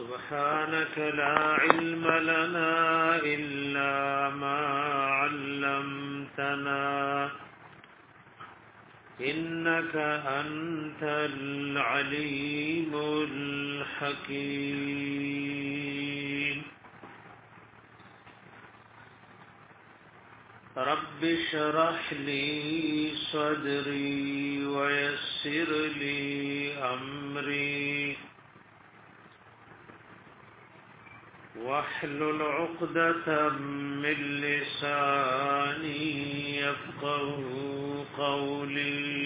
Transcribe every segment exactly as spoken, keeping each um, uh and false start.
سبحانك لا علم لنا إلا ما علمتنا إنك أنت العليم الحكيم رب اشرح لي صدري ويسر لي أمري واحلل عقدة من لساني يفقهوا قولي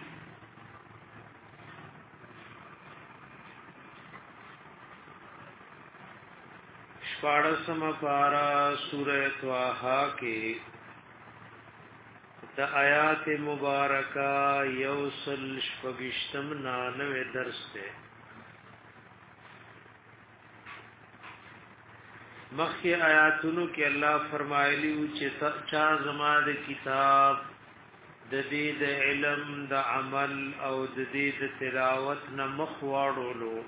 شپاڑسم پارا سورہ طه کے د آیات مبارکہ یوصل شپگشتم نانوے درس ہے مخی آیاتونو کې الله فرمایلی چې چا زما د کتاب د دې د علم د عمل او د دې د تلاوت نه مخ واړولو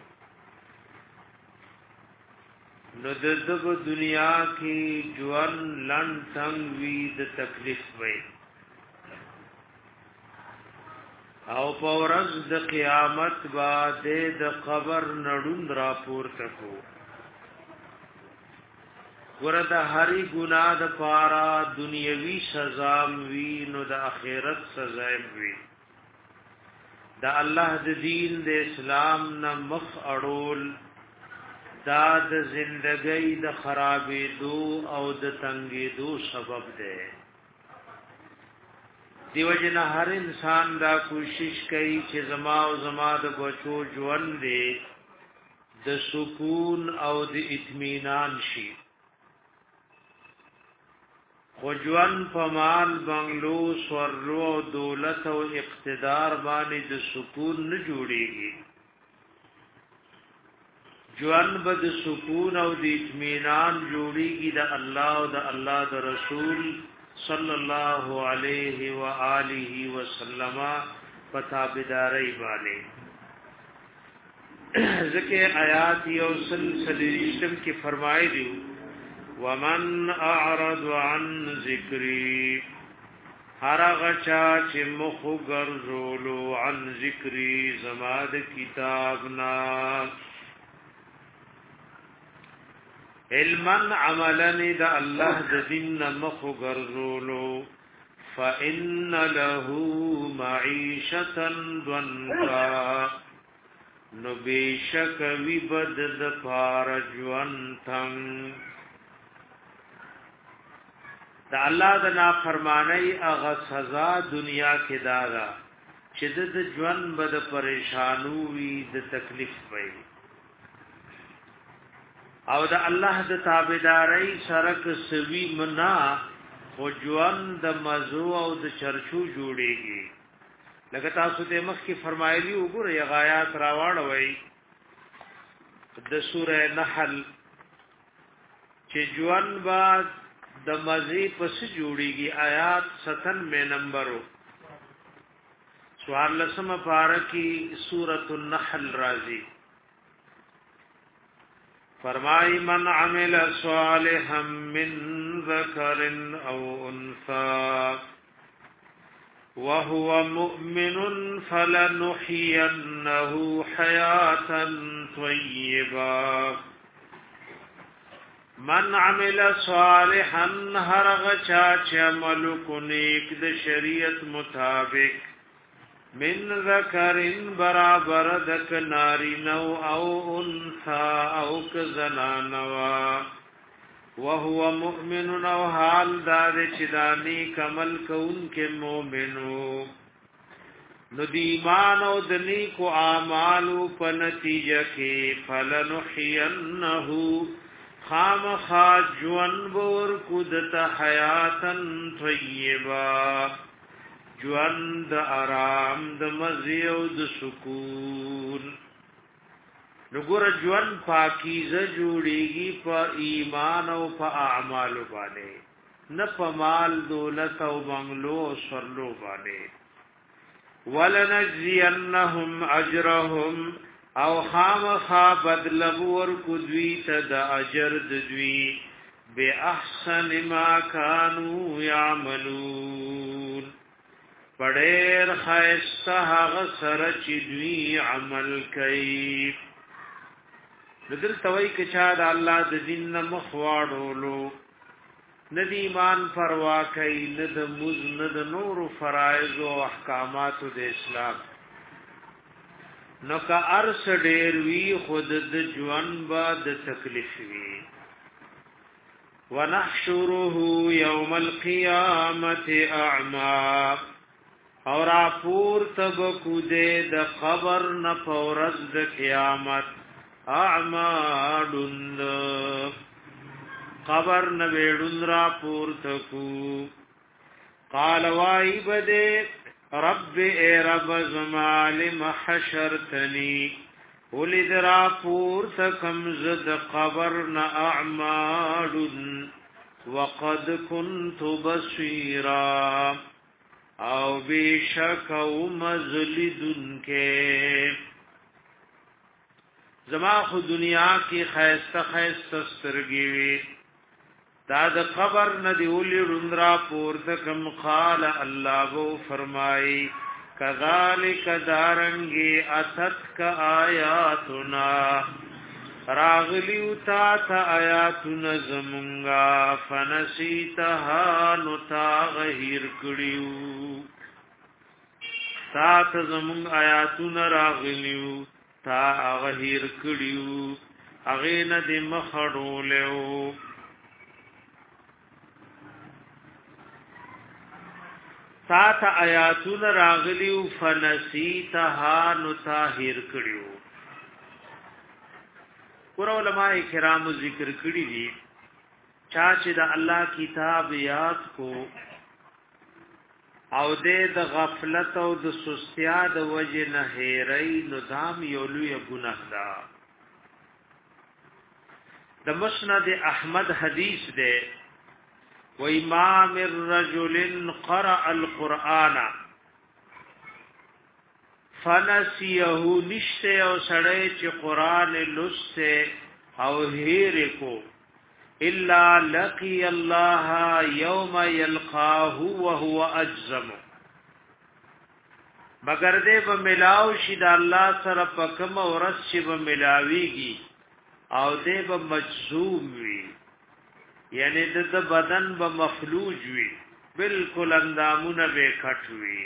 نو د دغه دنیا کې ژوند لن څنګه وي د تکلیف وي او په ورځ د قیامت باندې د قبر نړون را پورته کو ورته هری ګناه د پارا دنیوي سزا وی نو د آخرت سزا وی د الله د دین د اسلام نه مخ اړول دا د زندګۍ د خرابې دو او د تنګې دو سبب ده دیو جن هر انسان دا کوشش کوي چې زما او زما د بچو ژوند دې د سکون او د اطمینان شي خوجوان پمال بنگلو سورلو او دولت او اقتدار باندې د سکون نه جوړيږي جوان بد سکون او د اطمینان جوړيږي د الله او د الله د رسول صلی الله علیه و آله وسلم پتا بداري باندې ذکر آیات یو سلسله رښتم کې فرمایي دی ومن اعرض عن ذکری هر غچا چې مخ ګرځولو عن ذکری زماد کتابنا علما عملا د الله د دین مخ ګرځولو فإن له معيشة ضنكا نو بشک وی بد د فارجوان تم دا الله د نافرمانی هغه سزا دنیا کې داغا چې د ژوند بد پریشانو وي د تکلیف وي او د الله د تابعداري سرک سوي منا او ژوند د مزو او د چرچو جوړيږي لکه تاسو ته مخ کې فرمایلی وګوره یا غایات راوړوي د سوره نحل چې ژوند بعد د مزی پس جوړیږي آیات ستانوے نمبرو سوال لسم پارکی سورۃ النحل رازی فرمائی من عمل صالحا من ذکر او انثى وهو مؤمن فلنحيينه حياة طيبة من عمل صالحا هر غچا چې عمل کو نیک د شریعت مطابق من ذکرین برابر دک ناری نو او انثى او ک زنانوا وهو مؤمن او حال دار چې دانی کمل کون کې مؤمنو نو دی ایمان او د نیکو اعمالو په نتیجه کې فلنحيينه خام خاجون بور کودت حیاتن طیبا جوان د آرام د مزی او د سکون نګور جوان پاکیزه جوړیږي په ایمان او په اعمال باندې نه په مال دولت او بنگلو او سرلو باندې ولنجزینهم اجرهم او خامخا بدلب ورکو دوی ته د اجر د دوی بے احسن ما کانو یعملون پڑیر خیستا هغه سره چې دوی عمل کوي دل توي کې چا د الله د دین مخواړولو ندی ایمان پروا کوي ند مز ند نور فرائض او احکامات د اسلام نو کا ارس ډیر وی خود د ژوند با د تکلیف وی ونحشره یوم القیامت اعما اور اپور تب کو دے د قبر نه پورز د قیامت اعمالن قبر نویڑن را پورتکو قال وائی بدے رب اے رب زمالم حشرتنی ولد را پورتکم زد قبرن اعمالن وقد كنت بصیرا او بیشک او مزلدن کے زما خو دنیا کی خیسته خیسته سترګي وي دا د قبر نه دی ولي رندرا پورته کم قال الله وو فرمای کذالک دارنګي اتتک آیاتنا راغلیو تا تا آیاتنا زمونگا فنسیتها نتا غیر کړیو تا تا زمونگ آیاتنا راغلیو تا غیر کړیو اغه نه د مخړولیو تا تا آیاتون راغلیو فنسیتها نطاهر کړیو ور علماء کرام ذکر کړی دي چا چې د الله کتاب یاد کو او د غفلت او د سستیا د وجه نه هېرې نظام یو لوی ګناه ده د مسند احمد حدیث ده و امام الرجل قرأ القرآن فنسيه نشته او سړی چې قران لسته او هېر کو الا لقي الله يوم يلقاه وهو اجزم مگر دې به ملاو شي د الله سره پکم ورس شي به ملاويږي او دې به مجزوم وي یعنی د بدن به مفلوج وي بالکل اندامونه به کټ وي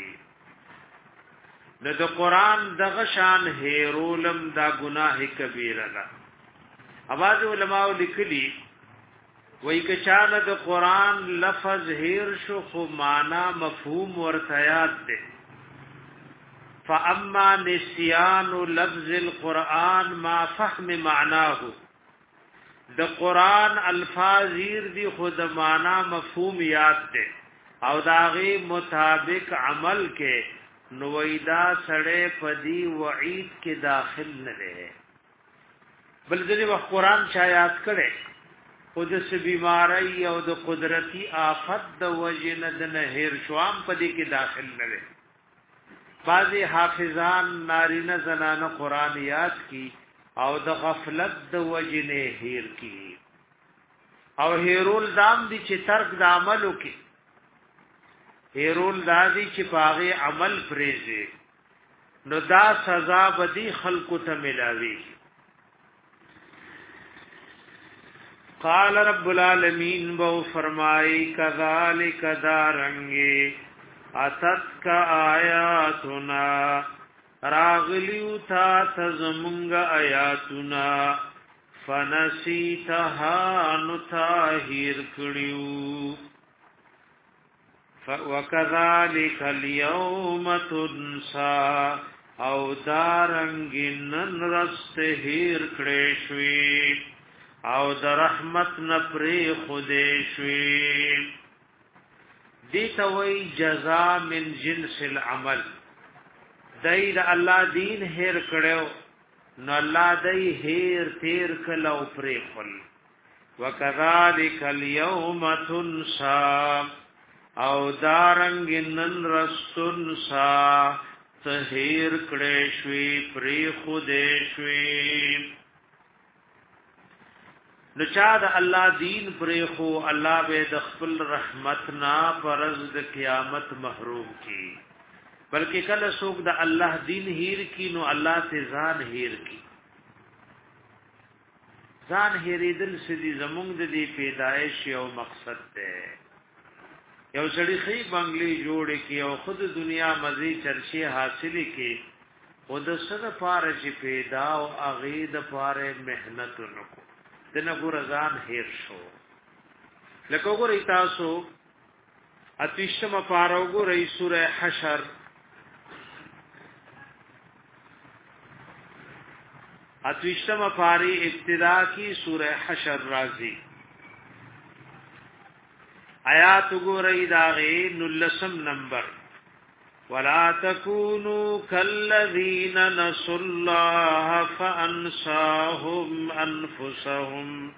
د قران دغه شان هیرولم دا گناه کبیره ده اواز علماء لیکلي وای که چانه د قران لفظ هیر شو خو معنا مفهوم ورته یاد ده فاما نسيان لفظ القران ما فهم معناه د قران الفاظ هیر دي خود معنا مفهوم یاد ده او داغي مطابق عمل کې نویدا سړې پدی وعید کې داخل نه ده بل ځلې و قران چا یاد کړي خود سے بیماری او د قدرتی آفت د وجنه د نهر شوام پدی کې داخل نه ده بعضی حافظان نارینه زنانه قران یاد کی او د غفلت د وجنه هیر کی او هیرول دام دي چې ترک د عملو کې هیرول دادی چې پاغه عمل پریزه نو دا سزا بدی خلقو ته ملاوي قال رب العالمین بو فرمائی کذالک دارنگی اتتک آیاتنا راغلیو تا تزمونگ آیاتنا فنسیتها نتاہیر کڑیو وَكَذَلِكَ الْيَوْمَ تُنْسَى او دارنگی نن رست هیر کڑیشوی او در رحمت نپری خودشوی دیتا وی جزا من جنس العمل دای دا الله دین هیر کړو نو الله دای هیر تیر کلو پری خل وکذالک اليوم تنسى او دارنگ نن رستن سا تهیر کړې شوي پری خودې شوي نو چا د الله دین پری خو الله به د خپل رحمت نا پرز د قیامت محروم کی بلکې کله څوک د الله دین هیر کی نو الله ته ځان هیر کی ځان هیریدل سدي زمونږ د دې پیدایش یو مقصد ده یو سړی خی بنگلی جوړ کی او خود دنیا مزي چرشي حاصل کی خود سره پاره چې پیدا او اغید پاره مهنت نکو دنه ګور ځان هیر شو لکه ګور تاسو اتیشم پاره ګور سوره حشر اتیشم پاری ابتدا کی سوره حشر رازی آیات گورئی داغی نلسم نمبر ولا تکونوا کالذین نسوا الله فانساهم انفسهم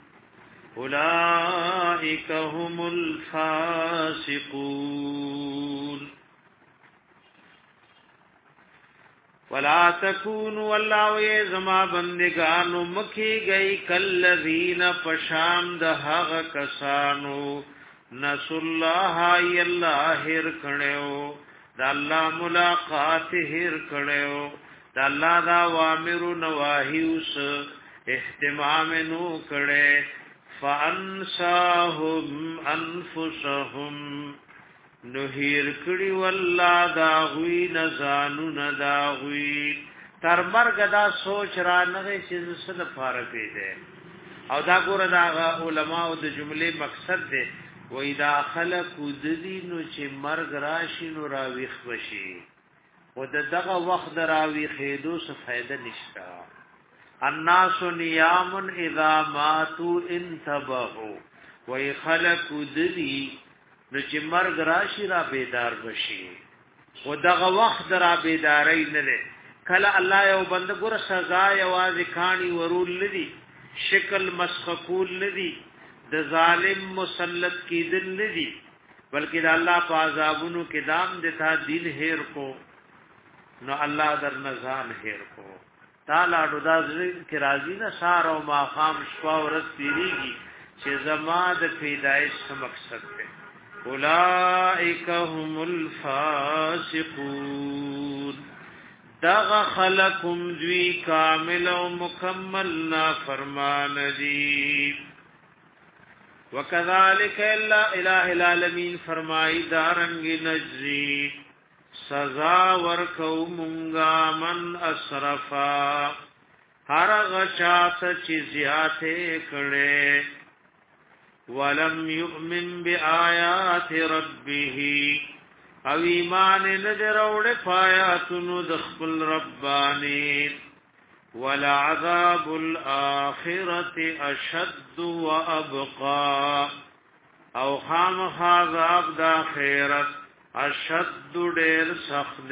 اولئک هم الفاسقون ولا تکونوا والله ی زما بندگانو مکی گئی کالذین پشان د هغه کسانو نسوا الله ی الله هر کړو د الله ملاقات هر کړو د الله دا وامر نواهی اوس اهتمام نو کړي فانساهم انفسهم نهیر کړي والله دا غوی نزانو ندا غوی تر مرګ دا سوچ را نه چې څه د فارق دی او دا ګوره دا علماء د جمله مقصد دی و اذا خلقوا ذینو چې مرګ راشي نو راويخ بشي و د دغه وخت راوي خېدو څه فائدہ نشتا الناس نیام اذا ماتوا انتبهوا و خلقوا ذی نو چې مرګ راشي را بیدار بشي و دغه وخت را بیداری نه ده کله الله یو بند ګور سزا یوازې کانی ورول لدی شکل مسخکول لدی د ظالم مسلط کی دل ندی بلکې د الله په عذابونو کې دام دتا دین هیر کو نو الله در نزان هیر کو تعالی رضا کې راضی نه سار او ما خام شپه ورځ تیریږي چې زما د پیدایش مقصد ده اولئک هم الفاسقون دغ خلقم دوی کامل او مکمل نا فرمان دی وکذالک الا الہ العالمین فرمائی دارنگ نجزی سزا ورکو منگا من اسرفا ہر غچات چیزیاتے کڑے ولم یؤمن بآیات ربه او ایمان نظر اوڑ پایاتنو دخبل ربانی ولعذاب الآخرة اشد وابقا او خام خاذاب دا خیرت اشد دیر سخت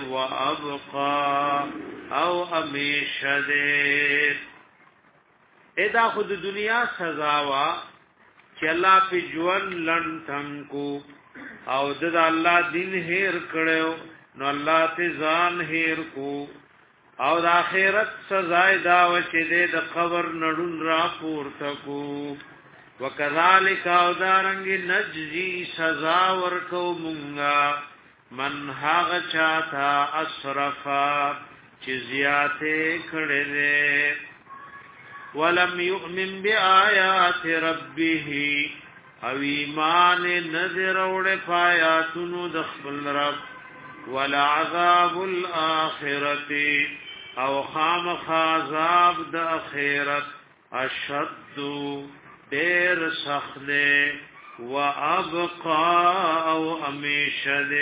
وابقا او امیش دیر ادا خود دنیا سزاوا چې الله په ژوند لن تنکو او د الله دین هیر کړو نو الله ته ځان هیر کو او د آخرت سزا دا و چې د قبر نړون را پورته کو وکذالک او دارنګ نجزی سزا ورکو مونږه من هاغه چاته اسرفا چې زیاته کړي ولم يؤمن بآيات ربه او ایمان نظر اوڑ پایاتونو دخبل رب ولا عذاب الآخرت او خام خازاب د اخیرت اشد دیر سخت و ابقا او امیشد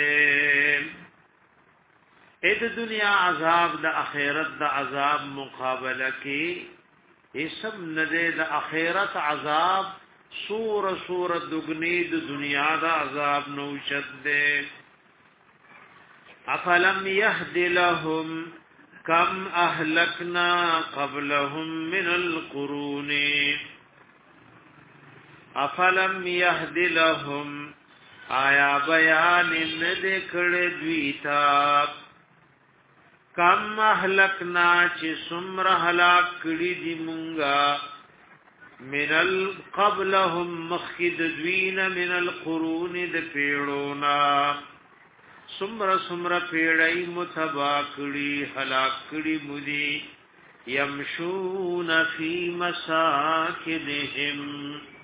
اید دنیا عذاب د اخیرت د عذاب مقابله کی اسم نده د اخیرت عذاب سور سور دگنی د دنیا د عذاب نوشد دے افلم یهد لهم کم اهلکنا قبلهم من القرون افلم یهد لهم آیا بیان نده کڑ دویتا کم اهلکنا چې سمر هلاک کړي دي مونږه من القبلهم مخکد دوین من القرون د پیړونا سمر سمر پیړی متبا کړي هلاک کړي مودي یمشون فی مساکنهم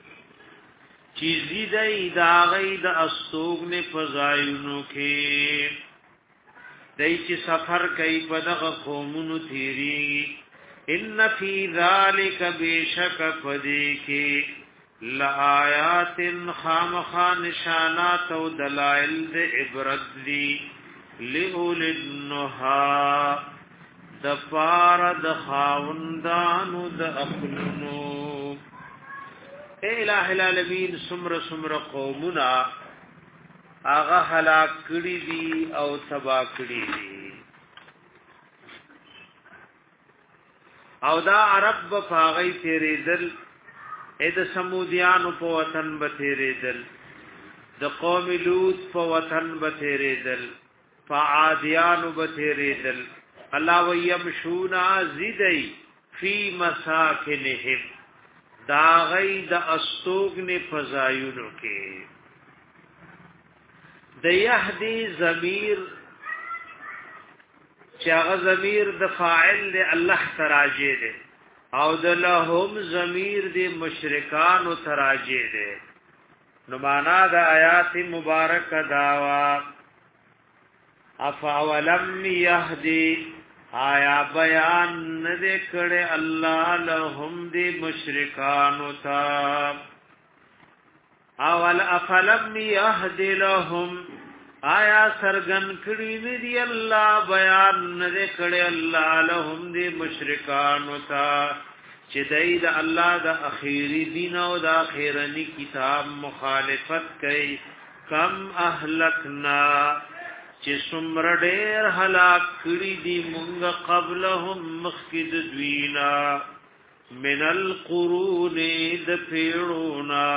چیزی دای دا غی دا استوګ نه فزایونو کې دای چې سفر کوي په دغه قومونو تیری ان فی ذلک بشک پدې کې لآیات خامخ نشانات او دلائل د عبرت دی لئول النها د پار د خاوندانو د خپلونو اے الہ العالمین سمر سمر قومنا آغا حلاک کړي دي او تبا کړي دي او دا عرب بفاغی تیرے دل اید سمودیانو پا وطن بتیرے دل د قوم لوط پا وطن بتیرے دل پا عادیانو بتیرے دل اللہ ویمشونا زیدئی فی مساکنہم دا غی دا استوگن فزایونو کے دا یهدی ضمیر چاغ ضمیر د فاعل د الله تراجه ده او د لهم ضمیر د مشرکان تراجه ده نو معنا د آیات مبارک داوا افاولم یهدی آیا بیان نه کړه الله لهم د مشرکان تا اول افلم یهدی لهم آیا سرگن کړي دی الله بیان نه کړي الله لهم دی مشرکان تا چې دای د الله د اخیری دین او د اخیرنی کتاب مخالفت کوي کم اهلکنا چې سمر ډېر هلاک کړي دي مونږ قبلهم مخکد دوینا من القرون د پیړونا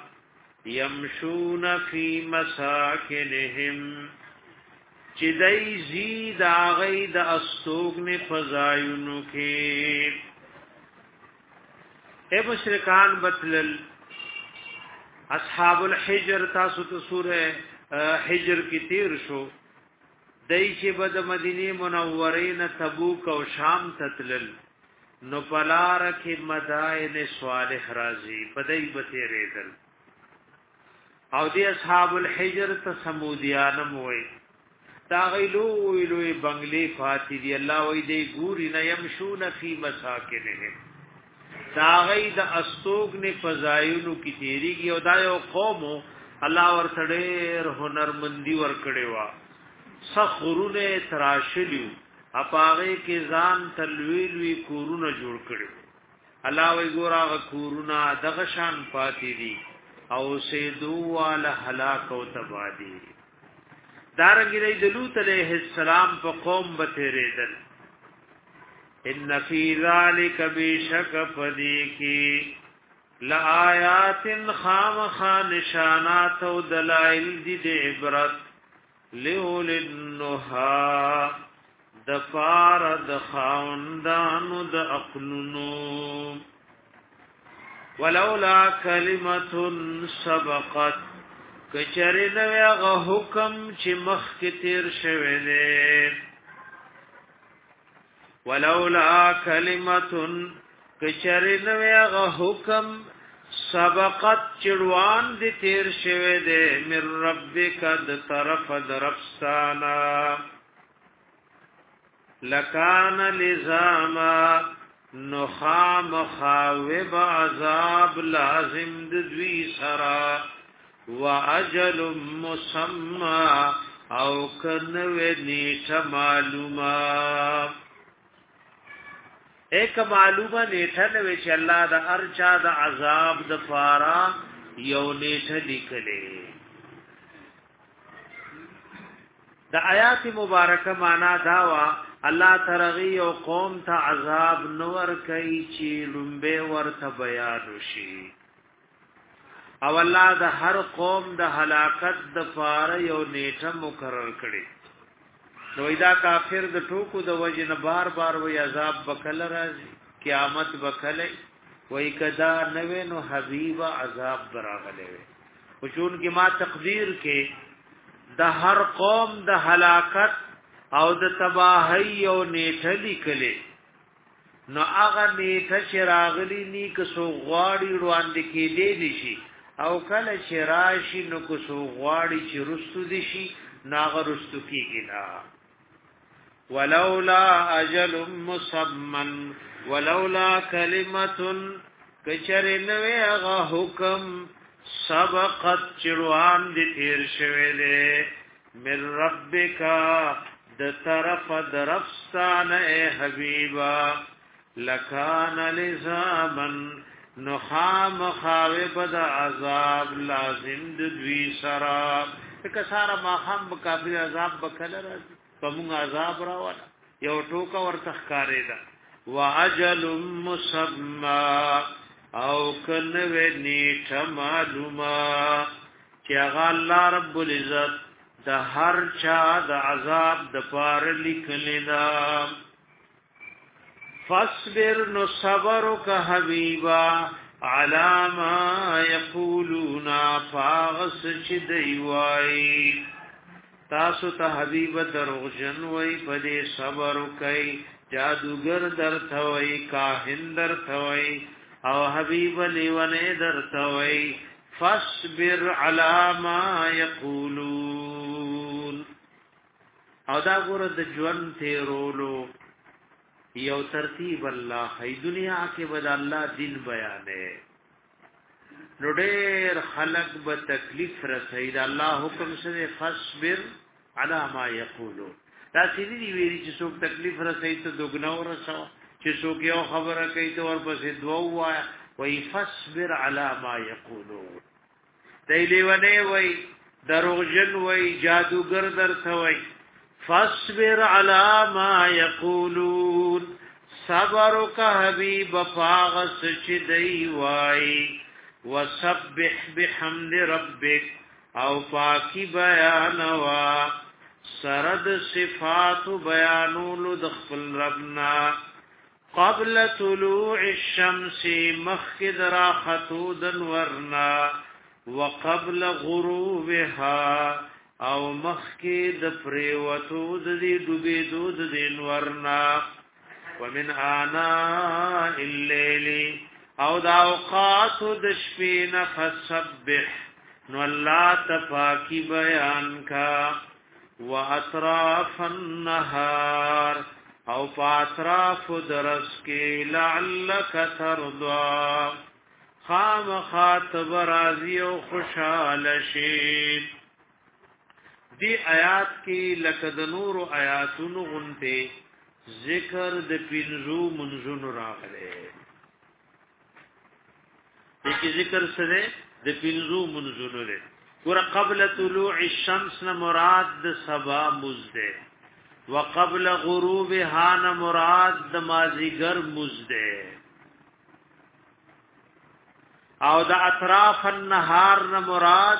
یمشون فی مساکنهم چې دای زید اغه د استوګن فزایونو کې اے مشرکان بتلل اصحاب الحجر تاسو ته سوره حجر کې تیر شو دای چې بد مدینه منوره نه تبوک او شام تتلل نو پلار کې مدائن صالح راضی پدای بته ریدل او دی اصحاب الحجر ته سمودیانم وای دا غیلو ویلوی بنگلی فاتی دی الله وای دی ګوري نه يمشون فی مساکنهم دا غی د استوګ نه فزایونو کی تیریږي او دا یو قوم الله ورته ډېر هنرمندی ور کړی وا صخرونه تراشلیو اپاغه کې ځان تلویل وی کورونه جوړ کړي الله وی ګورا کورونه دغه شان پاتې دي او سیدو والا هلاک او تبادی دارنگی دی دلوت علیہ السلام پا قوم بتیریدل ان فی ذالک بیشک پدیکی لآیات خامخا نشانات و دلائل دی دی عبرت لیول النها دفار دخاوندانو د اقلنو ولولا کلمه سبقت کچری نو هغه حکم چې مخ کې تیر شوی دی ولولا کلمه کچری نو هغه حکم سبقت چړوان دي تیر شوی دی من ربک د طرف درفستانا لکان لزاما نخام خاوب عذاب لازم دوی سرا و اجل مسمى او کنوی نیٹا معلومہ ایک معلومہ نیٹا نوی چی اللہ دا ارچا دا عذاب دا پارا یو نیٹا لکلے دا آیات مبارکہ مانا داوا الله ترغی او قوم ته عذاب نور کوي چې لومبه ورته بیان شي او الله د هر قوم د هلاکت د فار یو نیټه مقرر کړي نو دا کافر د ټوکو د وجنه بار بار وی عذاب بکل راځي قیامت بکل وی کدا نوې نو حبیب عذاب براغله وي او چون کې ما تقدیر کې د هر قوم د هلاکت او د تباہی او نیټه لیکلې نو هغه نیټه چې راغلی نی که سو غواړي روان دي کې دی نشي او کله چې راشي نو که سو غواړي چې رستو دي شي ناغه رستو کېږي نا ولولا اجل مسمن ولولا کلمه کچر نوې هغه حکم سبقت چروان دي تیر شوه دې من ربک د طرف درفستان اے حبیبا لکان لزامن نخام خواب دا عذاب لازم دوی سراب تکا سارا ماخام بکابل عذاب بکل رازی فمونگ عذاب راوانا یو ٹوکا ورتخکاری دا وعجل مسمى او کنوے نیٹ معلوما چی اغا اللہ رب العزت دا هر چا دا عذاب دا پار لکلی دا فاصبر نو صبرک حبیبا علی ما یقولون فاغس چی دیوائی تاسو ته حبیب دروغجن وای پدې صبر کوي جادوگر درته کاهن درته او حبیب لیونه درته فاصبر علی ما یقولون او دا ګور د ژوند تیرولو یو ترتیب الله هي دنیا کې بد الله دین بیانې نو ډېر خلق به تکلیف رسید الله حکم سره فاصبر علی ما یقولون دا سړي دی ویری چې څوک تکلیف رسید ته دوګنو رسو چې څوک یو خبره کوي ته ورپسې دوه وایا وای فاصبر علی ما یقولون دیلی ونه وای دروغجن وای جادوگر درته وای فاصبر علی ما یقولون صبرک حبیب فاغس چ دی وای وسبح بحمد ربک او پاکی بیانوا سرد صفات بیانولو دخل ربنا قبل طلوع الشمس مخد راختو دنورنا وقبل غروبها او مخد پریوتو دی دوبی دود دنورنا ومن آناء الليل او دا اوقات د شپې نه فسبح نو الله تفاکی بیان کا واطراف النهار او پاتراف درس کې لعلک ترضا خام خاطب راضی او خوشاله شي دی آیات کې لکه د نور آیاتونو غنته ذکر د پینزو منزون راغله دغه ذکر سره د پینزو منزون لري ور قبل طلوع الشمس نه مراد د صبا مزده وقبل غروبها نه مراد د مازیګر مزده او د اطراف النهار نه مراد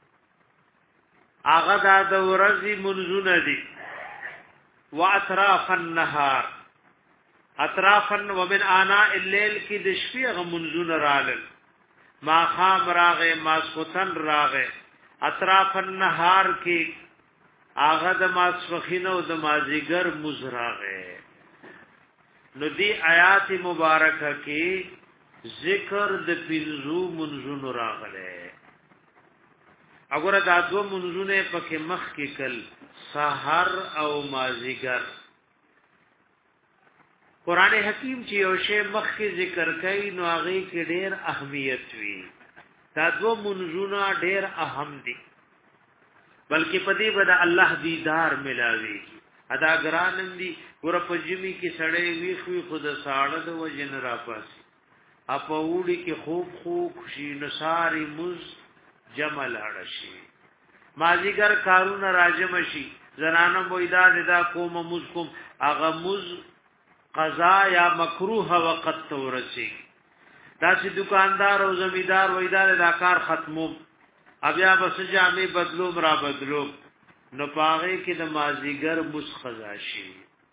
هغه د ورځې منزون دي واطراف النهار اطراف ومن آناء الليل کی د شپې غ منزون رالل ما خام راغه ماسختن راغه اطراف النهار کی آغا د ماسخین او د مازیګر مزراغه نو دی آیات مبارکه کی ذکر د پینزو منزون راغله اگر دا دو منزونه پکې مخ کې کل سحر او مازیګر قران حکیم چې یو شی مخ کې ذکر کوي نو هغه کې ډېر اهمیت وي دا دو منزونه ډېر اهم دي بلکې پدې بد الله دیدار ملاوي ادا ګرانم دي ګور په جمی کې سړې وی خو خود ساړه د وجن را پاس اپ وړي کې خوب خوب شي نصاری مز جمل اړشي مازیګر کارونه راجم شي زنانه مویدا ددا کوم مز کوم اغه مز قضا یا مکروه وقت تورسی دا چې دکاندار او زمیدار وېدار دا کار ختمو بیا بس جامې بدلوم را بدلوم نو پاغه کې د مازیګر مسخزا شي.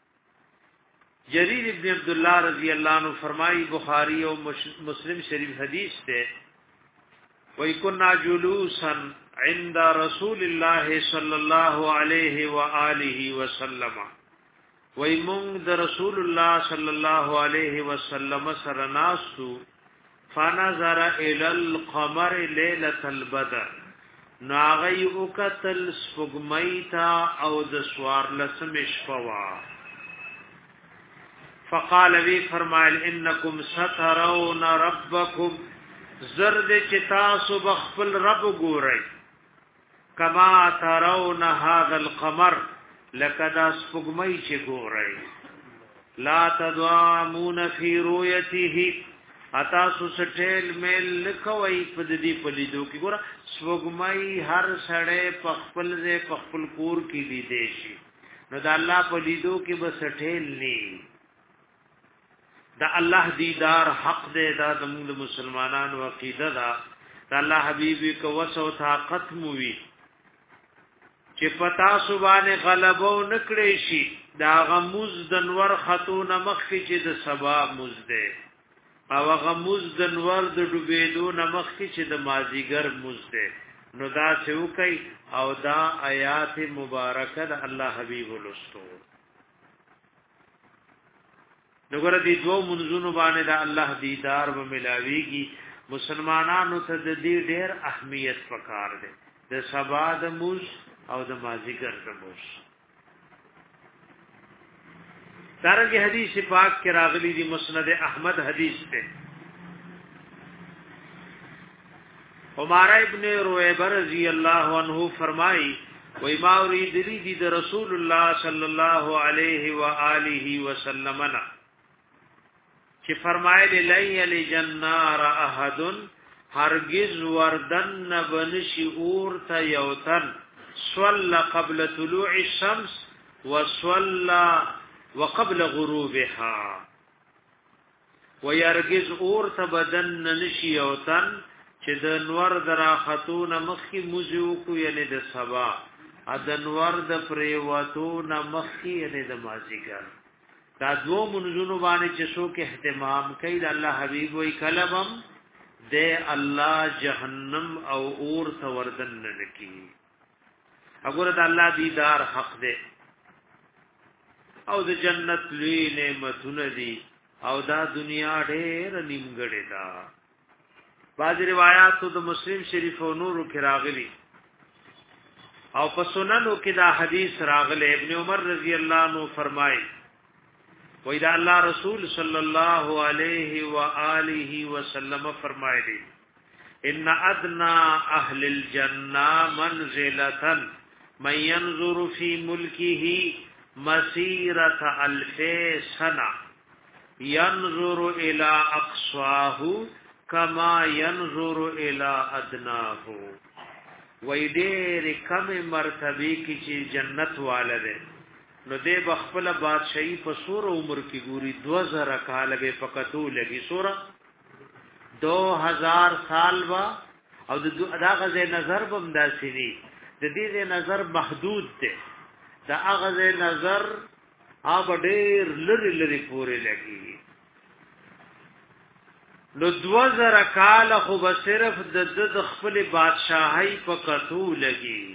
جریر ابن عبد الله رضی الله عنه فرمایي بخاری او مسلم شریف حدیث ته وای کنا جلوسا عند رسول الله صلی الله علیه و آله وسلم وای مونږ د رسول الله صلی الله علیه وسلم سره ناسو فنظر الى القمر ليله البدر ناغی اوکتل سپگمیتا او د سوار لسم شپوا فقال وی فرمایل انکم سترون ربکم زرد چتاسو بخفل رب گوری کما ترون هذا القمر لکدا سپگمی چه گوری لا تدوامون فی رویته اتاسو سټیل میل لکوي پددي پلیدو کی ګور سوګمای هر سړی پخپل زه پخپل کور کی دی دیشي نو د الله پلیدو کی بس سټیل ني د الله دیدار حق دې دا د موږ مسلمانانو عقیده دا د الله حبيبي کو وسو طاقت موي چې پتا سبحانه غلبو نکړې شي دا غموز دنور خاتون مخفي چې د سبا مزده او غموز د نور د ډوبېدو نمخ کې چې د مازیګر مزده نو دا څو کوي او دا آیات مبارکه د الله حبیب ولستو نو ګره دي دوه منځونو باندې د الله دیدار و ملاويږي مسلمانانو ته د دې ډېر اهمیت پکار دی د سبا د موز او د مازیګر د موز دارنگی حدیث پاک کے راغلی دی مسند احمد حدیث تے عمارہ ابن رویبہ رضی اللہ عنہ فرمائی وی ماوری دلی دی دی رسول اللہ صلی اللہ علیہ وآلہ وسلمنا چی فرمائی لی لی جنار احد ہرگز وردن بنشی اورتا یوتن سول قبل طلوع الشمس وسول وقبل غروبها ويرجز اور تبدن نشي اوتن چې د نور درا خاتون مخکي موزو کو یعنی د سبا د نور د پریواتون مخکي یعنی د مازیګر دا دو منځونو باندې چې څوک اهتمام کوي د الله حبيب وي کلبم د الله جهنم او اور توردن نکی وګوره د الله دیدار حق دی او د جنت لوی نعمتونه دي او دا دنیا ډېر نیمګړې ده بعض روایت د مسلم شریف او نورو کې راغلي او په سننو کې دا حدیث راغلی ابن عمر رضی الله عنه فرمایي وای دا الله رسول صلی الله علیه و آله وسلم فرمایي ان ادنا اهل الجنه منزله من ينظر في ملكه مسیرت الف سنه ينظر الى اقصاه كما ينظر الى ادناه وای دې کم مرتبه کې چې جنت والده نو دې بخپل بادشاہي په سور عمر کې ګوري دو زره کال به پکتو لګي سور دو هزار سال وا او دا غزه نظر بم داسي دي د دې نظر محدود ده دا اغاز نظر آب ډیر لری لری پورې لګي نو دوزر کال خو به صرف د د خپل بادشاہي په کتو لګي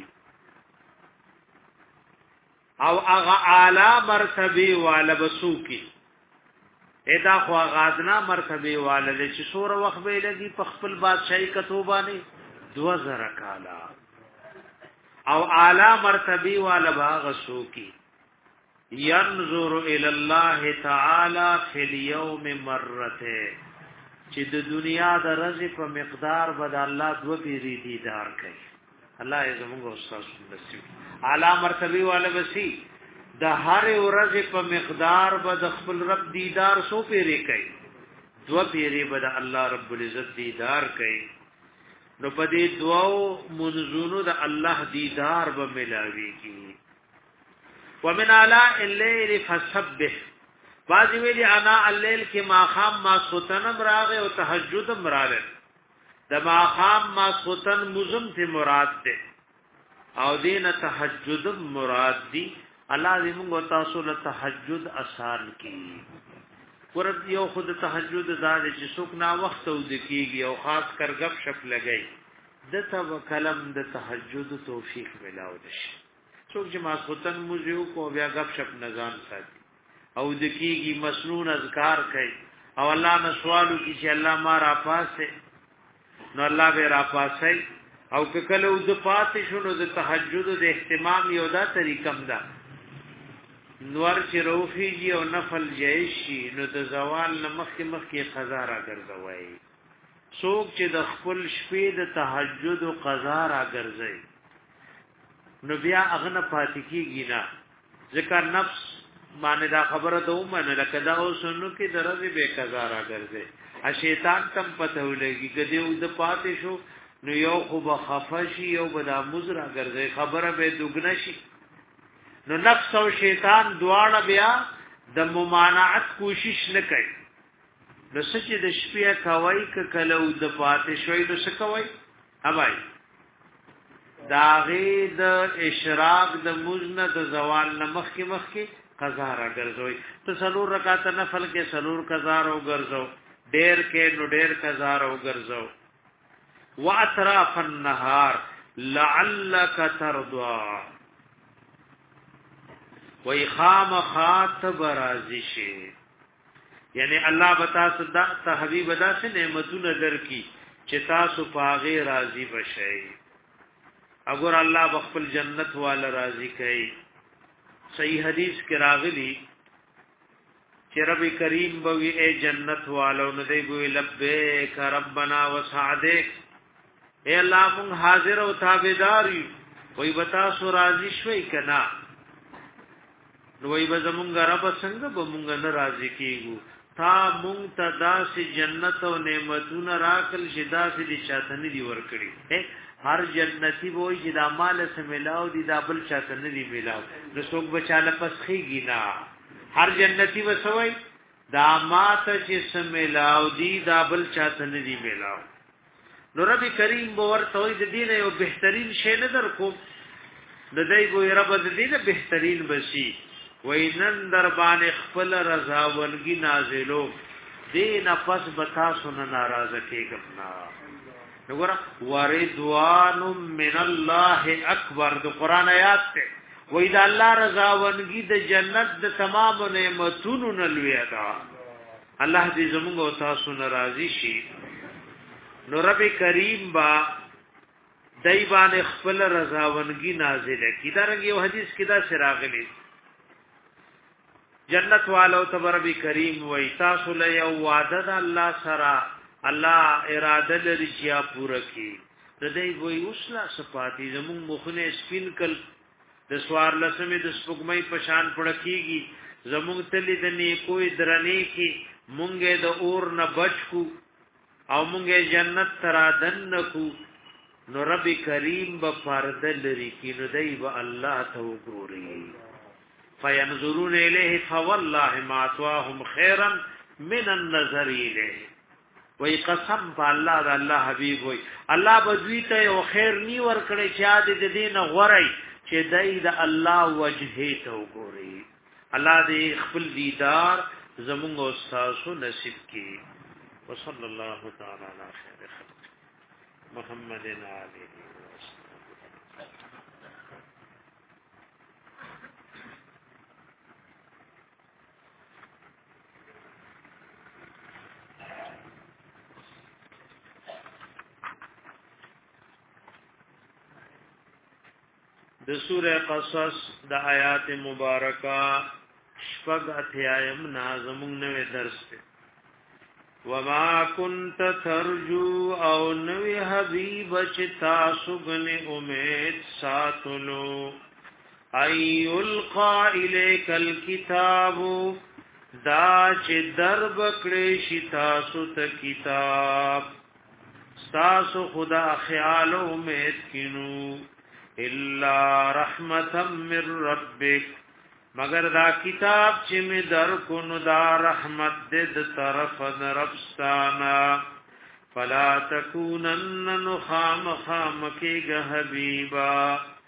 او هغه اعلی مرتبه والا بسوکی ادا خو غازنا مرتبه والا چې سور وخت به لګي په خپل بادشاہي کتو باندې دوزر کالا او اعلی مرتبه والا باغ سوکی ينظر الى الله تعالی فی اليوم مرته چې د دنیا د رزق په مقدار بد الله دو پیری دیدار کوي الله یې زموږ استاد نصیب اعلی مرتبه والا بسی د هر ورځ په مقدار بد خپل رب دیدار سو پیری کوي دو پیری بد الله رب العزت دیدار کوي نو پدې دعاو منزونو د الله دیدار به ملاويږي ومن علاء الليل فسبح بعضی ویلی انا الليل کې ما خام ما سوتن راغه او تهجد مراله د ما خام ما سوتن مزم ته مراد ده او دین تهجد مراد دی الله دې موږ تاسو له تهجد آسان کی ورته یو خود تهجد زاد چې څوک نا وخت او د کیږي او خاص کر غب شپ لګي د تو کلم د تهجد توفیق ملاو دي څوک چې ما خدن موزیو کو بیا غب شپ نظام ساتي او د کیږي مسنون اذکار کوي او الله نه سوالو کی چې الله ما را پاسه نو الله به را پاسه او کله د پاتې شنو د تهجد د اهتمام یو دا طریقم ده نور چې روفیږي او نفل جایز شي نو د زوال نه مخکې مخکې قضا را ګرځوي څوک چې د خپل شپې د تهجد او قضا را ګرځي نو بیا اغنه پاتې کیږي نه ذکر نفس باندې دا خبره ته ومنه لکه دا اوسنو کې درځي به قضا را ګرځي ا شیطان تم پته ولګي کدی او د پاتې شو نو یو خو بخفشي یو بدا مزرا ګرځي خبره به دوګنه شي نو نفس او شیطان دواړه بیا د ممانعت کوشش نه کوي نو سچ د شپې کوي ک کله د پاتې شوي نو څه کوي اوبای داغه د اشراق د مزنه د زوال نمخ کې مخ کې قضا را ګرځوي ته سلور رکعات نفل کې سلور قضا را ګرځو ډېر کې نو ډېر قضا را ګرځو واطراف النهار لعلك ترضى وی خام خاطب راضی شي یعنی الله بتا صدا ته حبیب ادا سے نعمتونه در کی چې تاسو پاغه راضی بشئ اگر الله بخپل جنت والا راضی کړي صحیح حدیث کې راغلی چې رب کریم بوي اے جنت والو نه دی ګوي لبیک ربنا وسعدک اے الله مون حاضر او تابعدار یو وی بتا سو راضی شوي کنا نو وی به زمونږ رب څنګه به مونږ نه راضی کیږو تا مونږ ته داسې جنت او نعمتونه راکل چې داسې دي شاتنی دی ورکړي هر جنتی وای چې د مال سره ملاو دي دا بل شاتنی دی ملاو نو څوک بچاله پسخیږي نه هر جنتی وسوي دا ماته چې سره ملاو دي دا بل شاتنی دی ملاو نو رب کریم به ورته وي د دین یو بهترین شی نه درکو د دای ګو رب د دینه بهترین بشي وینن در باندې خپل رضا ولګي نازلو دین پس بتا سن ناراضه کېږم نا وګوره وردوان من الله اکبر د قران آیات ته وې دا الله رضا ولګي د جنت د تمام نعمتونو نلوي ادا الله دې زموږ او تاسو ناراضي شي نو رب کریم با دای باندې خپل رضا ولګي نازله کی دا رنګ یو حدیث کې دا شراغلی جنت والو تبربی کریم وای تاسو له یو وعده د الله سره الله اراده لري چې پوره کړي د دې وای اوسلا صفاتی زمون مخنه سپین کل د سوار لسمه د سپګمۍ پشان پړکیږي زمون تلې د نیکوې درنې کې مونږه د اور نه بچو او مونږه جنت ترا دنکو نو رب کریم به فرد لري کې نو دی به الله ته وګوري فینظرون الیه فوالله ما اتواهم خیرا من النظر الیه وای قسم په الله د الله حبیب وای الله بدوی ته یو خیر نی ور کړی چې د دین غوري چې دای د الله وجهه ته وګوري الله دې خپل دیدار زموږ او تاسو نصیب کړي وصلی الله تعالی علی خیر خلق محمد علیه د سوره قصص د آیات مبارکه شپږ اتیایم نازمون نوې درس ته وما كنت ترجو او نوې حبیب چې تاسو غنه امید ساتلو ايلقا الیک الكتاب دا چې درب کړې شي تاسو ته کتاب تاسو خدا خیال امید کینو الا رحمتا من ربک مگر دا کتاب چې می در کو نو دا رحمت دې د طرف د ربستانا فلا تکونن نخام خام کېږه حبیبا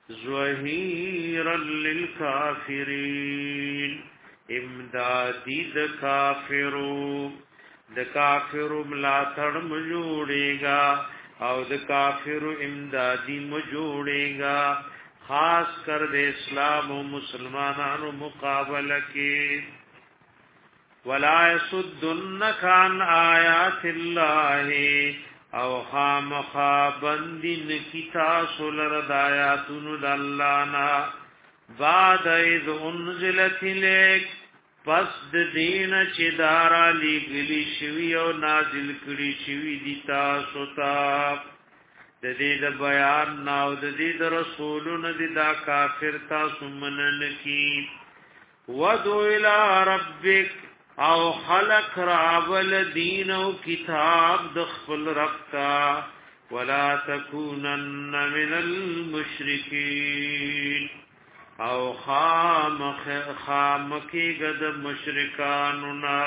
زهيرا للكافرين امدادی د کافرو د کافرو ملاتړ مجوړېګا او د کافرو امدادی مجوړېګا خاص کر د اسلام او مسلمانانو مقابله کې ولا يسدنك عن آيات الله او خامخا بندن کتا سولر دایاتونو دلانا بعد اذ انزلت لیک پس د دین چې دارا لګلی شوی او نازل کړي شوی دي تاسو ته د دې د بیان ناو د دې د رسولونو د دا کافر تاسو منل کی ودو الى ربک او خلق رابل دین او کتاب د خپل ربتا ولا تکونن من المشرکین او خام خام کی گد مشرکاننا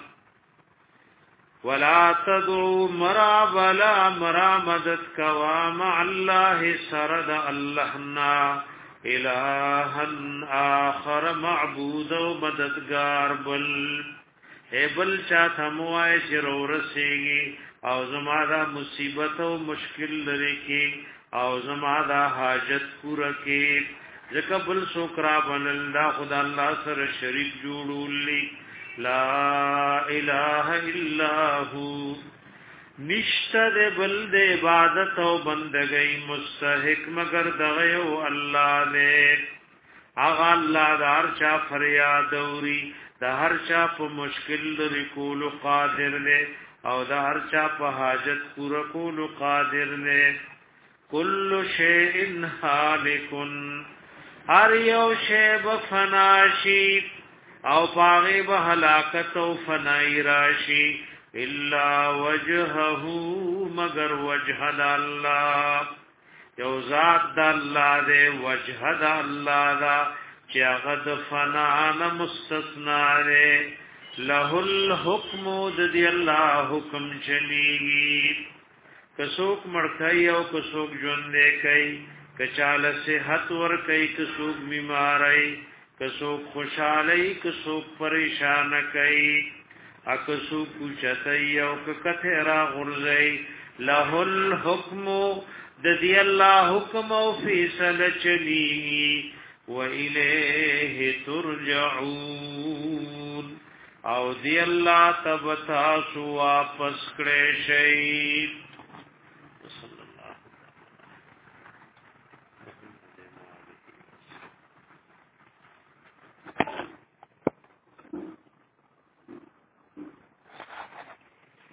ولا تدعو مرابلا مرامدت کوا مع الله سرد اللہنا الہا آخر معبود و مددگار بل اے بل چاہتا موائے چرو رسیگی او زمادہ مصیبت و مشکل لرکی او زمادہ حاجت پورا کی ذکر بل سوکرا بنل دا خدا اللہ سر شریک جوڑولی لا الہ الا ہو نشتہ دے بل دے عبادت و بندگئی مستحق مگر دغیو اللہ دے آغا اللہ دا ہر چا فریاد دوری دا ہر چا پا مشکل رکول قادر دے او دا ہر چا پا حاجت پورا کول قادر دے کل شیئن حالکن ہر یو شیء بفناشی او پاغی بحلاکت و فنائی راشی الا وجهه مگر وجه دا اللہ یو ذات دا اللہ دے وجه دا اللہ دا چی اغد فنان مستثنا دے لہ الحکم دی اللہ حکم چلیگی کسوک مڑکئی او کسوک جندے کئی کچال صحت ور کئی کسوک بیمارائی کسوک خوشحالی کسوک پریشان کئی اکسو پوچھتئی او ککتے را غرزئی لہ الحکم ددی اللہ حکم او فیصل چلیگی وَإِلَيْهِ تُرْجَعُونَ او دی اللہ تبتاسو واپس کرے شئی